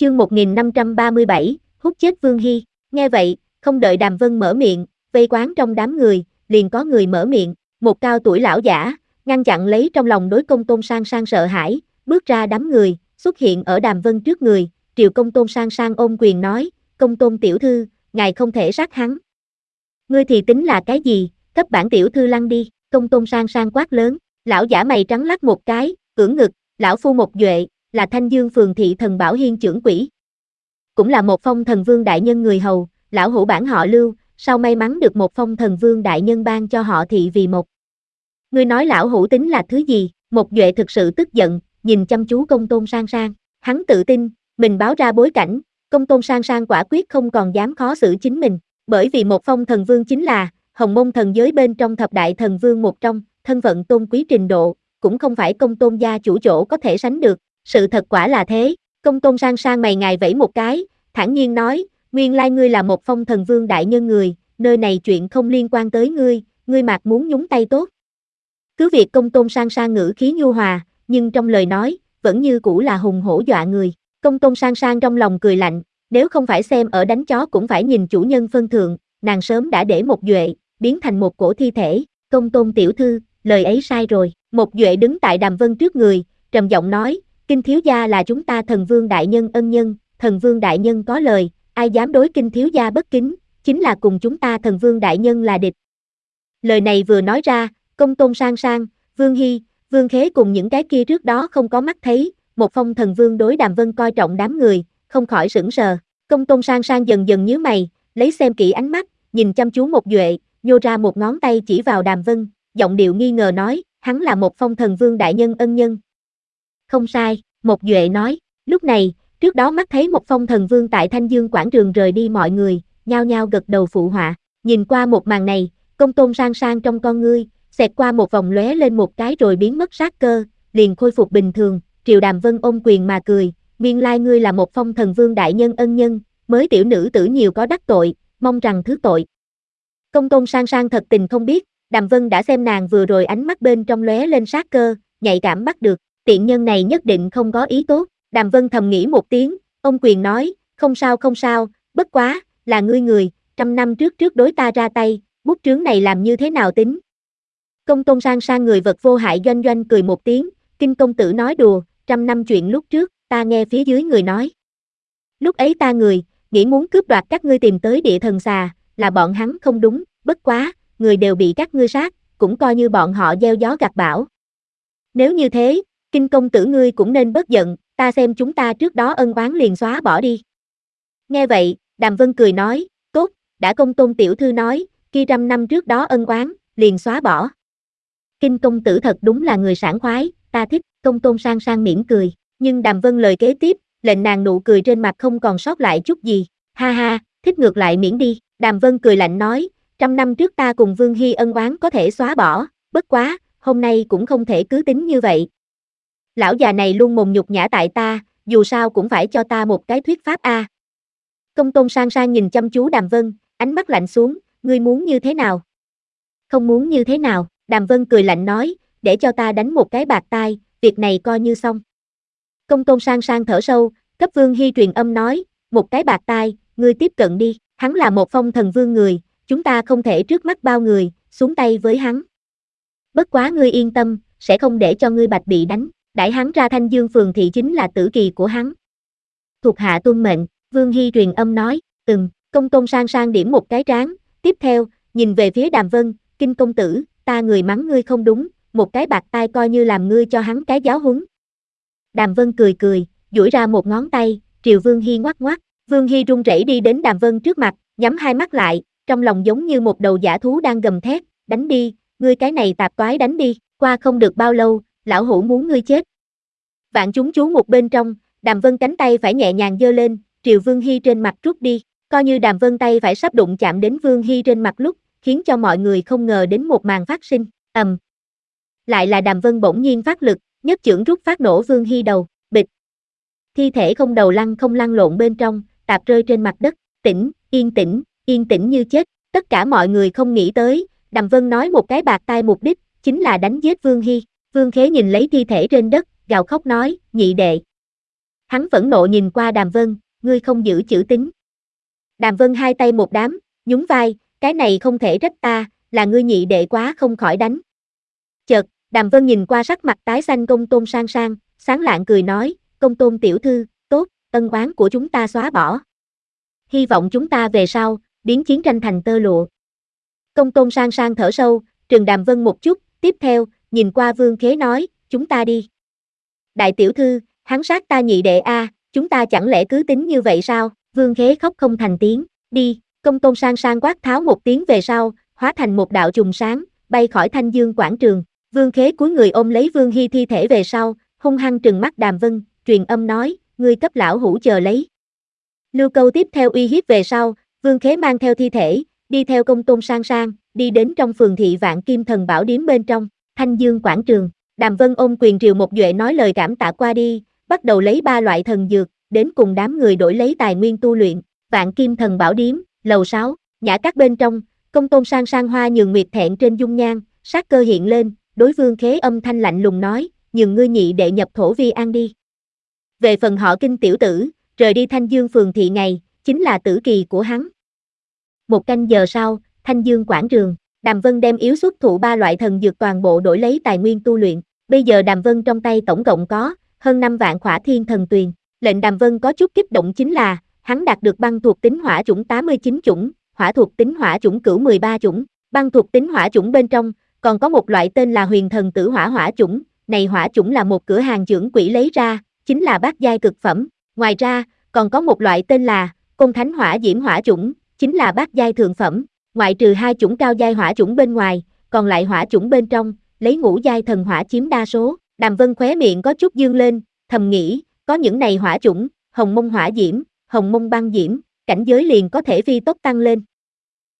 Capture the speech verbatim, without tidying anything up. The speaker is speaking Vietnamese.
Chương một nghìn năm trăm ba mươi bảy, hút chết Vương Hy. Nghe vậy, không đợi Đàm Vân mở miệng, vây quán trong đám người, liền có người mở miệng, một cao tuổi lão giả, ngăn chặn lấy trong lòng đối Công Tôn Sang Sang sợ hãi, bước ra đám người, xuất hiện ở Đàm Vân trước người, triều Công Tôn Sang Sang ôm quyền nói, Công Tôn tiểu thư, ngài không thể sát hắn. Ngươi thì tính là cái gì, cấp bản tiểu thư lăn đi, Công Tôn Sang Sang quát lớn, lão giả mày trắng lắc một cái, ưỡn ngực, lão phu một duệ, là Thanh Dương phường thị thần bảo hiên trưởng quỹ. Cũng là một phong thần vương đại nhân người hầu, lão hữu bản họ Lưu, sau may mắn được một phong thần vương đại nhân ban cho họ thị vì một. Ngươi nói lão hữu tính là thứ gì? Một duệ thực sự tức giận, nhìn chăm chú Công Tôn Sang Sang, hắn tự tin, mình báo ra bối cảnh, Công Tôn Sang Sang quả quyết không còn dám khó xử chính mình, bởi vì một phong thần vương chính là Hồng Mông thần giới bên trong thập đại thần vương một trong, thân phận tôn quý trình độ, cũng không phải Công Tôn gia chủ chỗ có thể sánh được, sự thật quả là thế. Công Tôn Sang Sang mày ngài vẫy một cái, thản nhiên nói, nguyên lai ngươi là một phong thần vương đại nhân người, nơi này chuyện không liên quan tới ngươi, ngươi mặc muốn nhúng tay tốt. Cứ việc Công Tôn Sang Sang ngữ khí nhu hòa, nhưng trong lời nói, vẫn như cũ là hùng hổ dọa người. Công Tôn Sang Sang trong lòng cười lạnh, nếu không phải xem ở đánh chó cũng phải nhìn chủ nhân phân thượng, nàng sớm đã để một duệ, biến thành một cổ thi thể. Công Tôn tiểu thư, lời ấy sai rồi. Một duệ đứng tại Đàm Vân trước người, trầm giọng nói, Kinh thiếu gia là chúng ta thần vương đại nhân ân nhân, thần vương đại nhân có lời, ai dám đối Kinh thiếu gia bất kính, chính là cùng chúng ta thần vương đại nhân là địch. Lời này vừa nói ra, Công Tôn Sang Sang, Vương Hy, Vương Khế cùng những cái kia trước đó không có mắt thấy, một phong thần vương đối Đàm Vân coi trọng đám người, không khỏi sững sờ. Công Tôn Sang Sang dần dần nhíu mày, lấy xem kỹ ánh mắt, nhìn chăm chú một duệ, nhô ra một ngón tay chỉ vào Đàm Vân, giọng điệu nghi ngờ nói, hắn là một phong thần vương đại nhân ân nhân. Không sai, một duệ nói, lúc này, trước đó mắt thấy một phong thần vương tại Thanh Dương quảng trường rời đi mọi người, nhao nhao gật đầu phụ họa, nhìn qua một màn này, Công Tôn Sang Sang trong con ngươi, xẹt qua một vòng lóe lên một cái rồi biến mất sát cơ, liền khôi phục bình thường, triều Đàm Vân ôm quyền mà cười, nguyên lai ngươi là một phong thần vương đại nhân ân nhân, mới tiểu nữ tử nhiều có đắc tội, mong rằng thứ tội. Công Tôn Sang Sang thật tình không biết, Đàm Vân đã xem nàng vừa rồi ánh mắt bên trong lóe lên sát cơ, nhạy cảm bắt được, tiện nhân này nhất định không có ý tốt. Đàm Vân thầm nghĩ một tiếng, ông quyền nói, không sao không sao, bất quá, là ngươi người, trăm năm trước trước đối ta ra tay, bút trướng này làm như thế nào tính? Công Tôn Sang Sang người vật vô hại doanh doanh cười một tiếng, Kinh công tử nói đùa, trăm năm chuyện lúc trước, ta nghe phía dưới người nói. Lúc ấy ta người, nghĩ muốn cướp đoạt các ngươi tìm tới địa thần xà, là bọn hắn không đúng, bất quá, người đều bị các ngươi sát, cũng coi như bọn họ gieo gió gặt bão. Nếu như thế, Kinh công tử ngươi cũng nên bớt giận, ta xem chúng ta trước đó ân oán liền xóa bỏ đi. Nghe vậy, Đàm Vân cười nói, tốt, đã Công Tôn tiểu thư nói, kia trăm năm trước đó ân oán, liền xóa bỏ. Kinh công tử thật đúng là người sảng khoái, ta thích. Công Tôn Sang Sang mỉm cười, nhưng Đàm Vân lời kế tiếp, lệnh nàng nụ cười trên mặt không còn sót lại chút gì, ha ha, thích ngược lại miễn đi. Đàm Vân cười lạnh nói, trăm năm trước ta cùng Vương Hy ân oán có thể xóa bỏ, bất quá, hôm nay cũng không thể cứ tính như vậy. Lão già này luôn mồm nhục nhã tại ta, dù sao cũng phải cho ta một cái thuyết pháp a. À. Công Tôn Sang Sang nhìn chăm chú Đàm Vân, ánh mắt lạnh xuống, ngươi muốn như thế nào? Không muốn như thế nào? Đàm Vân cười lạnh nói, để cho ta đánh một cái bạt tai, việc này coi như xong. Công Tôn Sang Sang thở sâu, cấp Vương Hy truyền âm nói, một cái bạt tai, ngươi tiếp cận đi, hắn là một phong thần vương người, chúng ta không thể trước mắt bao người, xuống tay với hắn. Bất quá ngươi yên tâm, sẽ không để cho ngươi bạch bị đánh, đãi hắn ra Thanh Dương phường thị chính là tử kỳ của hắn. Thuộc hạ tuân mệnh, Vương Hy truyền âm nói, ừm, Công Tôn Sang Sang điểm một cái trán, tiếp theo, nhìn về phía Đàm Vân, Kinh công tử, ta người mắng ngươi không đúng, một cái bạt tai coi như làm ngươi cho hắn cái giáo huấn. Đàm Vân cười cười, duỗi ra một ngón tay, triều Vương Hy ngoắc ngoắc, Vương Hy run rẩy đi đến Đàm Vân trước mặt, nhắm hai mắt lại, trong lòng giống như một đầu dã thú đang gầm thét, đánh đi, ngươi cái này tạp toái đánh đi, qua không được bao lâu, lão hủ muốn ngươi chết. Vạn chúng chú một bên trong, Đàm Vân cánh tay phải nhẹ nhàng giơ lên, triều Vương Hy trên mặt rút đi, coi như Đàm Vân tay phải sắp đụng chạm đến Vương Hy trên mặt lúc, khiến cho mọi người không ngờ đến một màn phát sinh, ầm. Um. Lại là Đàm Vân bỗng nhiên phát lực, nhất chưởng rút phát nổ Vương Hy đầu, bịch. Thi thể không đầu lăn không lăn lộn bên trong, tạp rơi trên mặt đất, tĩnh, yên tĩnh, yên tĩnh như chết, tất cả mọi người không nghĩ tới, Đàm Vân nói một cái bạt tai mục đích, chính là đánh giết Vương Hy. Vương Khế nhìn lấy thi thể trên đất, gào khóc nói, nhị đệ. Hắn phẫn nộ nhìn qua Đàm Vân, ngươi không giữ chữ tín. Đàm Vân hai tay một đám, nhún vai, cái này không thể trách ta, là ngươi nhị đệ quá không khỏi đánh. Chợt, Đàm Vân nhìn qua sắc mặt tái xanh Công Tôn Sang Sang, sáng lạng cười nói, Công Tôn tiểu thư, tốt, ân oán của chúng ta xóa bỏ. Hy vọng chúng ta về sau, biến chiến tranh thành tơ lụa. Công Tôn Sang Sang thở sâu, trừng Đàm Vân một chút, tiếp theo, nhìn qua Vương Khế nói, chúng ta đi. Đại tiểu thư, hắn sát ta nhị đệ a, chúng ta chẳng lẽ cứ tính như vậy sao? Vương Khế khóc không thành tiếng, đi. Công Tôn Sang Sang quát tháo một tiếng về sau, hóa thành một đạo trùng sáng, bay khỏi Thanh Dương quảng trường. Vương Khế cúi người ôm lấy Vương Hy thi thể về sau, hung hăng trừng mắt Đàm Vân, truyền âm nói, ngươi cấp lão hủ chờ lấy. Lưu Câu tiếp theo uy hiếp về sau, Vương Khế mang theo thi thể, đi theo Công Tôn Sang Sang, đi đến trong phường thị Vạn Kim Thần Bảo Điếm bên trong, Thanh Dương quảng trường. Đàm Vân ôm quyền triều một duệ nói lời cảm tạ qua đi, bắt đầu lấy ba loại thần dược, đến cùng đám người đổi lấy tài nguyên tu luyện. Vạn Kim Thần Bảo Điếm, lầu sáu, nhã các bên trong, Công Tôn Sang Sang hoa nhường nguyệt thẹn trên dung nhan, sát cơ hiện lên, đối Vương Khế âm thanh lạnh lùng nói, nhường ngươi nhị đệ nhập thổ vi an đi. Về phần họ Kinh tiểu tử, rời đi Thanh Dương phường thị ngày, chính là tử kỳ của hắn. Một canh giờ sau, Thanh Dương quảng trường, Đàm Vân đem yếu xuất thụ ba loại thần dược toàn bộ đổi lấy tài nguyên tu luyện. Bây giờ Đàm Vân trong tay tổng cộng có hơn năm vạn khỏa thiên thần tuyền. Lệnh Đàm Vân có chút kích động chính là, hắn đạt được băng thuộc tính hỏa chủng tám mươi chín chủng, hỏa thuộc tính hỏa chủng cửu mười ba chủng. Băng thuộc tính hỏa chủng bên trong, còn có một loại tên là Huyền Thần Tử Hỏa hỏa chủng, này hỏa chủng là một cửa hàng dưỡng quỷ lấy ra, chính là bát giai cực phẩm. Ngoài ra, còn có một loại tên là Côn Thánh Hỏa Diễm hỏa chủng, chính là bát giai thượng phẩm. Ngoại trừ hai chủng cao giai hỏa chủng bên ngoài, còn lại hỏa chủng bên trong, lấy ngũ giai thần hỏa chiếm đa số. Đàm Vân khóe miệng có chút dương lên, thầm nghĩ, có những này hỏa chủng, hồng mông hỏa diễm, hồng mông băng diễm, cảnh giới liền có thể phi tốc tăng lên.